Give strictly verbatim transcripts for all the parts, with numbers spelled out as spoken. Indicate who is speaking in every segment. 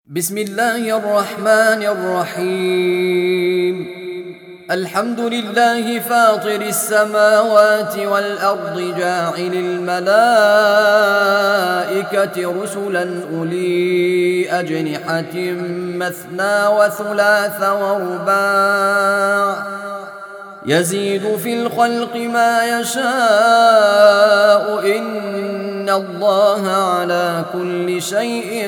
Speaker 1: بسم الله الرحمن الرحيم. الحمد لله فاطر السماوات والأرض جاعل الملائكة رسلا أولي أجنحة مثنى وثلاث ورباع يزيد في الخلق ما يشاء إن الله على كل شيء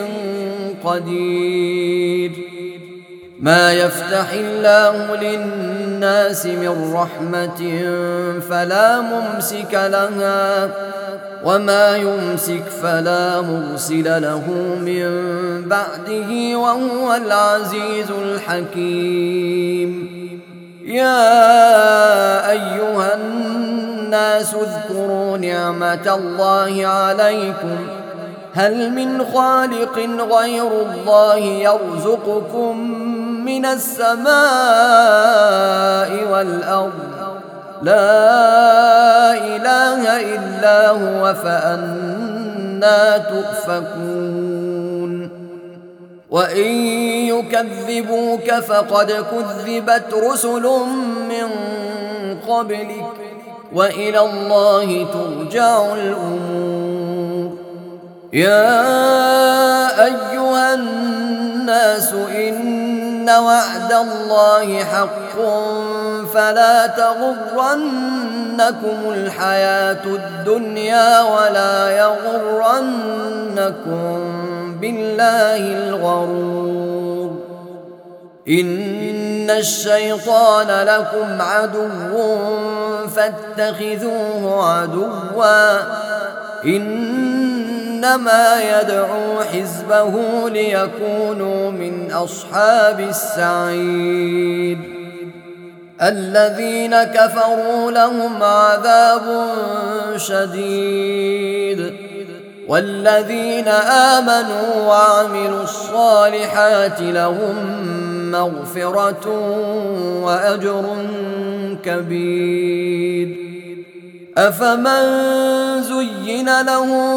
Speaker 1: قدير. ما يفتح الله للناس من رحمة فلا ممسك لها وما يمسك فلا مرسل له من بعده وهو العزيز الحكيم. يا أيها الناس اذكروا نعمة الله عليكم هل من خالق غير الله يرزقكم من السماء والأرض لا إله إلا هو فأنى تؤفكون. وإن يكذبوك فقد كذبت رسل من قبلك وإلى الله ترجع الأمور. يا أيها الناس إن وعد الله حق فلا تغرنكم الحياة الدنيا ولا يغرنكم بالله الغرور. إن الشيطان لكم عدو فاتخذوه عدوا إنما يدعو حزبه ليكونوا من أصحاب السعير. الذين كفروا لهم عذاب شديد والذين آمنوا وعملوا الصالحات لهم مغفرة وأجر كبير. أفمن زين له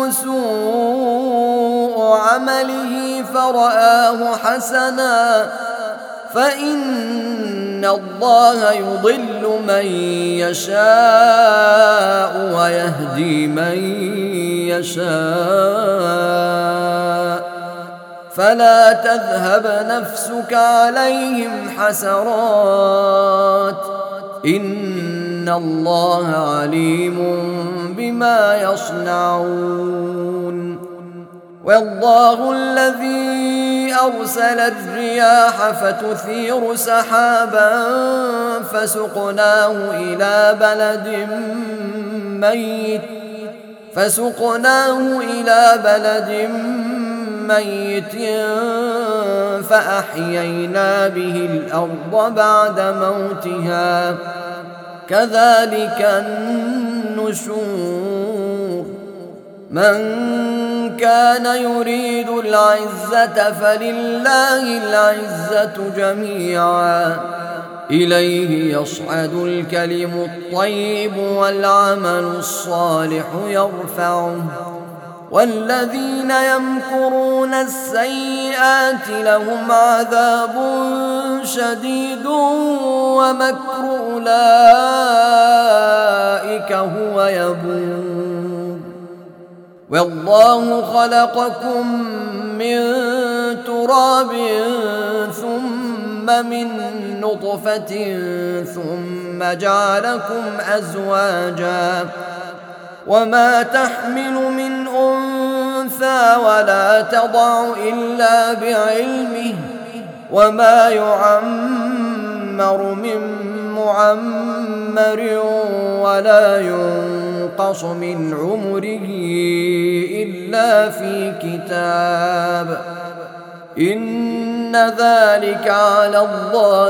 Speaker 1: سوء عمله فرآه حسنا فإن الله يضل من يشاء ويهدي من يشاء فلا تذهب نفسك عليهم حسرات إن الله عليم بما يصنعون. والله الذي أرسل الرياح فتثير سحابا فسقناه إلى بلد ميت فسقناه إلى بلد ميت فأحيينا به الأرض بعد موتها كذلك النشور. من كان يريد العزة فلله العزة جميعا إليه يصعد الكلم الطيب والعمل الصالح يرفعه والذين يمكرون السيئات لهم عذاب شديد ومكر أولئك هو يبور. والله خلقكم من تراب ثم من نطفة ثم جعلكم أزواجا وما تحمل من أنثى ولا تضع إلا بعلمه وما يعمر من معمر ولا ينقص من عمره إلا في كتاب إن ذلك على الله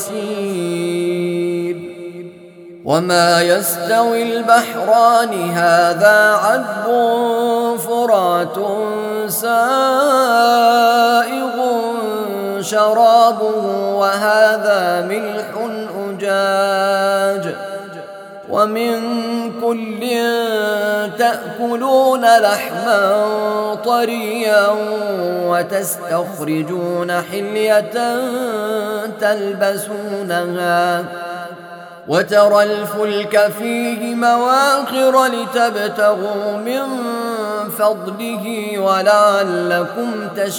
Speaker 1: يسير. وما يستوي البحران هذا عذب فرات سائغ شرابه وهذا ملح أجاج ومن كل تأكلون لحما طريا وتستخرجون حلية تلبسونها وترى الفلك فيه مواخر لتبتغوا من فضله ولعلكم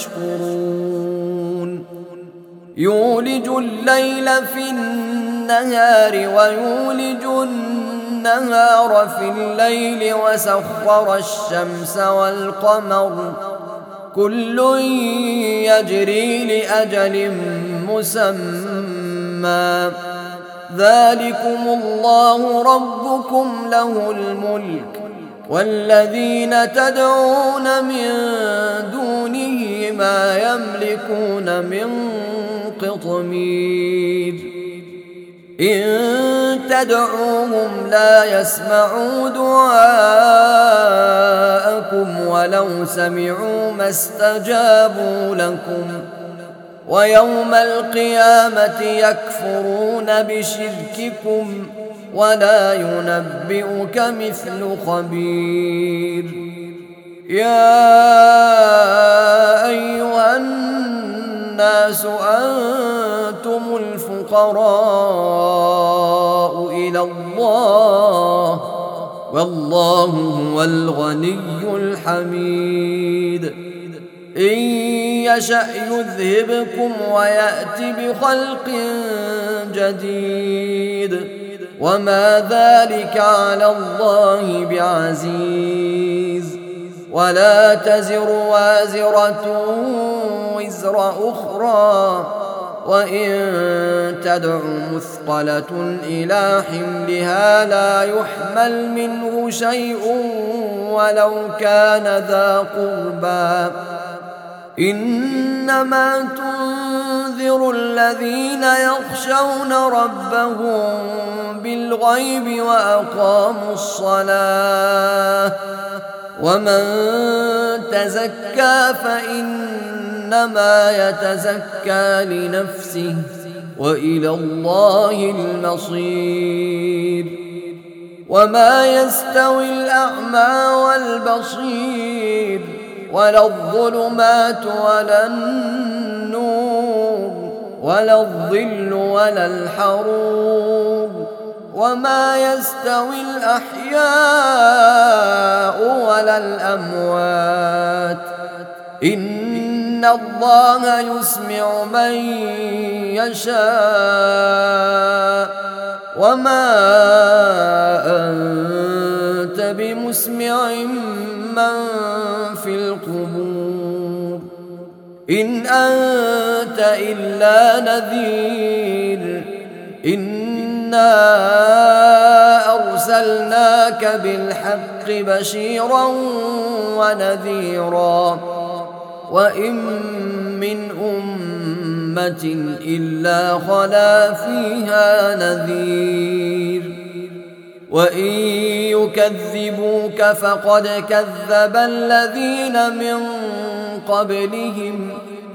Speaker 1: تشكرون يولج الليل في النهار ويولج النهار في الليل وسخر الشمس والقمر كل يجري لأجل مسمى ذلكم الله ربكم له الملك والذين تدعون من دونه ما يملكون من قطمير إن تدعوهم لا يسمعوا دعاءكم ولو سمعوا ما استجابوا لكم ويوم القيامة يكفرون بشرككم ولا ينبئك مثل خبير يا أيها الناس أنتم الفقراء إلى الله والله هو الغني الحميد إن يشأ يذهبكم ويأت بخلق جديد وما ذلك على الله بعزيز ولا تزر وازرة وزر أخرى وإن تدع مثقلة إلى حملها لا يحمل منه شيء ولو كان ذا قربى إنما تنذر الذين يخشون ربهم بالغيب وأقاموا الصلاة ومن تزكى فإنما يتزكى لنفسه وإلى الله المصير وما يستوي الأعمى والبصير ولا الظلمات ولا النور ولا الظل ولا الحرور وما يستوي الأحياء ولا الأموات إن الله يسمع من يشاء وما أنت بمسمع من في القبور إن أنت إلا نذير إنا أرسلناك بالحق بشيرا ونذيرا وإن من أمة إلا خلا فيها نذير وإن يكذبوك فقد كذب الذين من قبلهم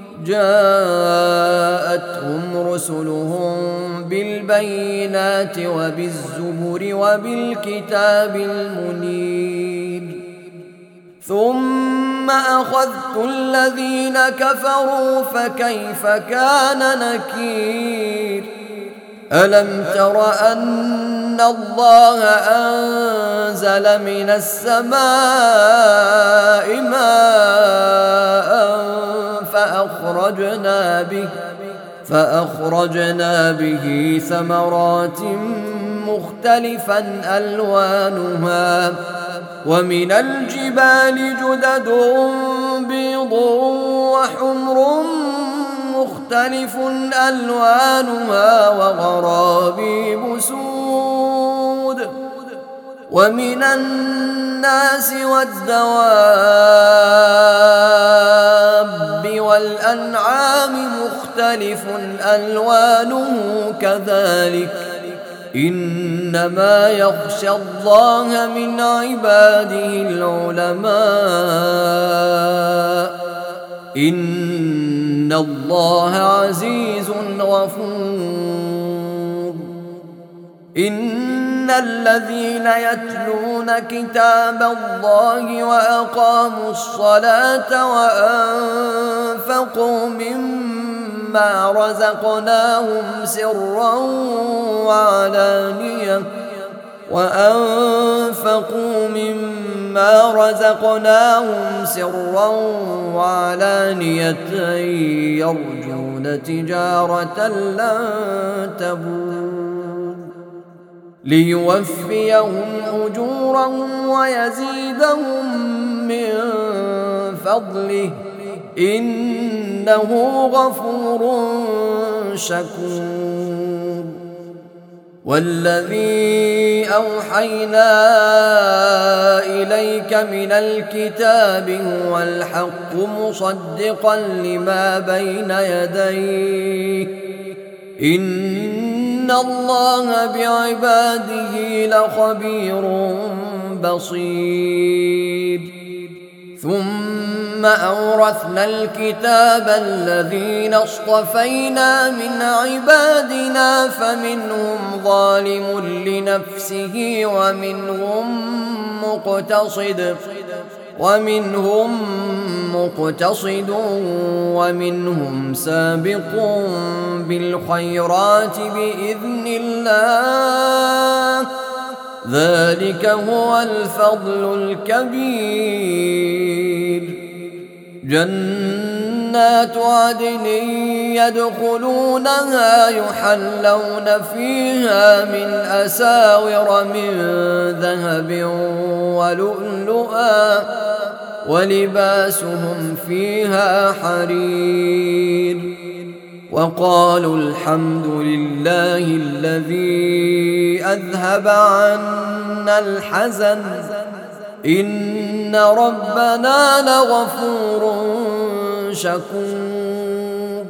Speaker 1: جاءتهم رسلهم بالبينات وبالزبر وبالكتاب المنير ثم أخذت الذين كفروا فكيف كان نكير ألم تر أن الله أنزل من السماء ماء فأخرجنا به فأخرجنا به ثمرات مختلفا ألوانها ومن الجبال جدد بيض وحمر مختلف ألوانها وغرابيب سود ومن الناس والدواب والأنعام مختلف ألوانه كذلك إنما يخشى الله من عباده العلماء إن الله عزيز غفور إن إن الذين يتلون كتاب الله وأقاموا الصلاة وأنفقوا مما رزقناهم سرا وعلانية وأنفقوا مما رزقناهم سرا وعلانية يرجون تجارة لن تبور ليوفيهم أجورهم ويزيدهم من فضله إنه غفور شكور والذي أوحينا إليك من الكتاب هو الحق مصدقا لما بين يديه إن الله بعباده لخبير بصير ثم أورثنا الكتاب الذين اصطفينا من عبادنا فمنهم ظالم لنفسه ومنهم مقتصد ومنهم مقتصد ومنهم سابق بالخيرات بإذن الله ذلك هو الفضل الكبير جنات عدن يدخلونها يحلون فيها من أساور من ذهب ولؤلؤا ولباسهم فيها حرير وقالوا الحمد لله الذي أذهب عنا الحزن إن ربنا لغفور شكور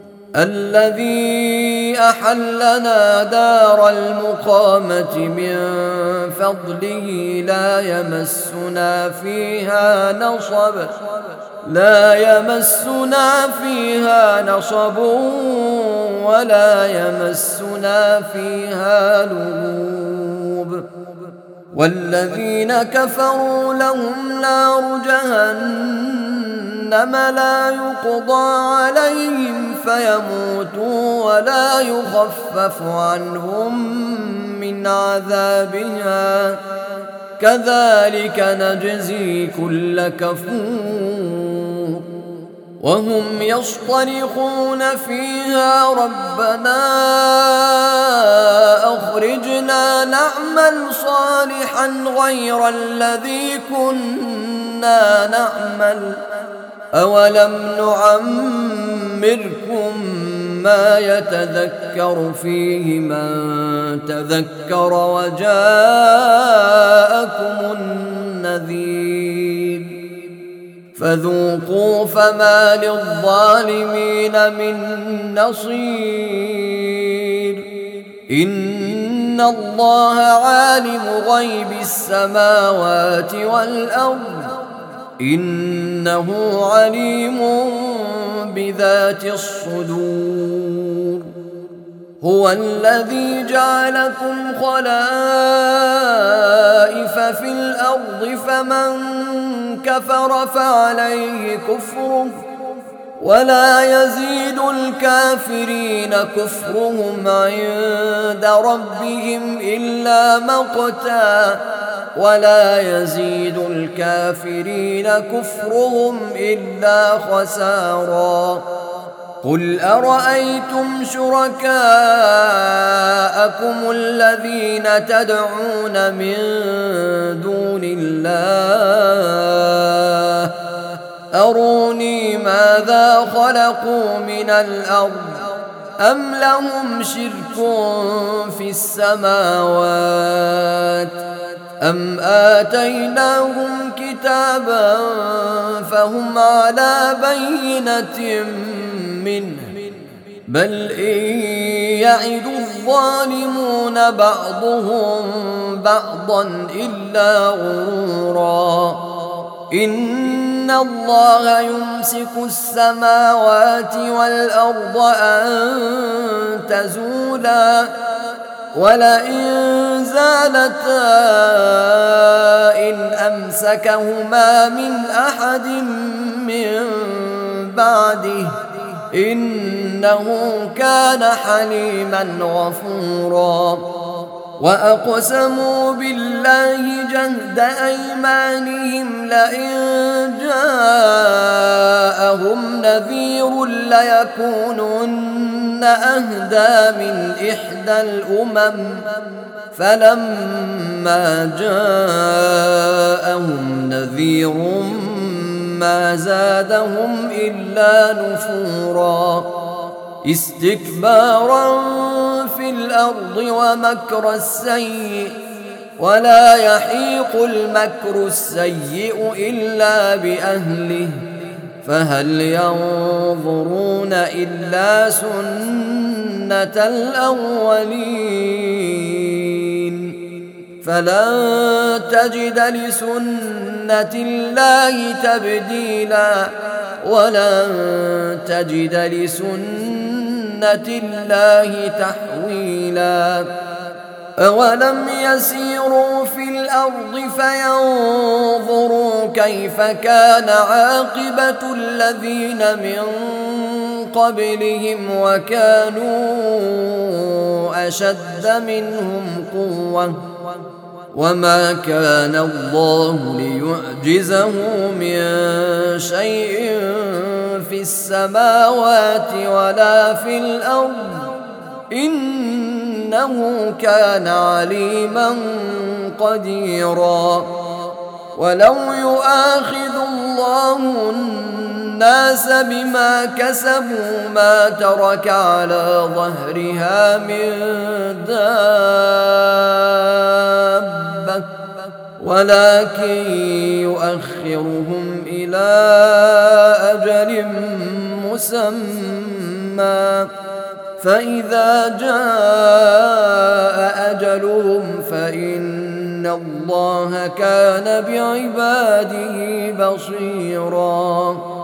Speaker 1: الذي أحلنا دار المقامة من فضله لا يمسنا فيها نصب لا يمسنا فيها نصب ولا يمسنا فيها لغوب والذين كفروا لهم نار جهنم لا يقضى عليهم فيموتوا ولا يخفف عنهم من عذابها كذلك نجزي كل كفور وهم يصطرخون فيها ربنا أخرجنا نعمل صالحا غير الذي كنا نعمل أولم نعمركم ما يتذكر فيه من تذكر وجاءكم النذير فذوقوا فما للظالمين من نصير إن الله عالم غيب السماوات والأرض إنه عليم بذات الصدور هو الذي جعلكم خلائف في الأرض فمن كفر فعليه كفره ولا يزيد الكافرين كفرهم عند ربهم إلا مقتا ولا يزيد الكافرين كفرهم إلا خسارا قل أرأيتم شركاءكم الذين تدعون من دون الله أروني ماذا خلقوا من الأرض أم لهم شرك في السماوات أم آتيناهم كتابا فهم على بينة منه بل إن يعد الظالمون بعضهم بعضا إلا غرورا إن الله يمسك السماوات والأرض أن تزولا ولئن زالتا إن أمسكهما من أحد من بعده إنه كان حليما غفورا. وأقسموا بالله جهد أيمانهم لئن جاءهم نذير ليكونن أهدى من إحدى الأمم فلما جاءهم نذير ما زادهم إلا نفورا استكبارا في الأرض ومكر السيء ولا يحيق المكر السيء إلا بأهله فهل ينظرون إلا سنة الأولين فلن تجد لسنة الله تبديلا ولن تجد لسنة الله تحويلا. أولم يسيروا في الأرض فينظروا كيف كان عاقبة الذين من قبلهم وكانوا أشد منهم قوة وما كان الله ليعجزه من شيء في السماوات ولا في الأرض إنه كان عليما قديرا. ولو يؤاخذ الله الناس بما كسبوا ما ترك على ظهرها من دابة ولكن يؤخرهم إلى أجل مسمى فإذا جاء أجلهم فإن الله كان بعباده بصيرا.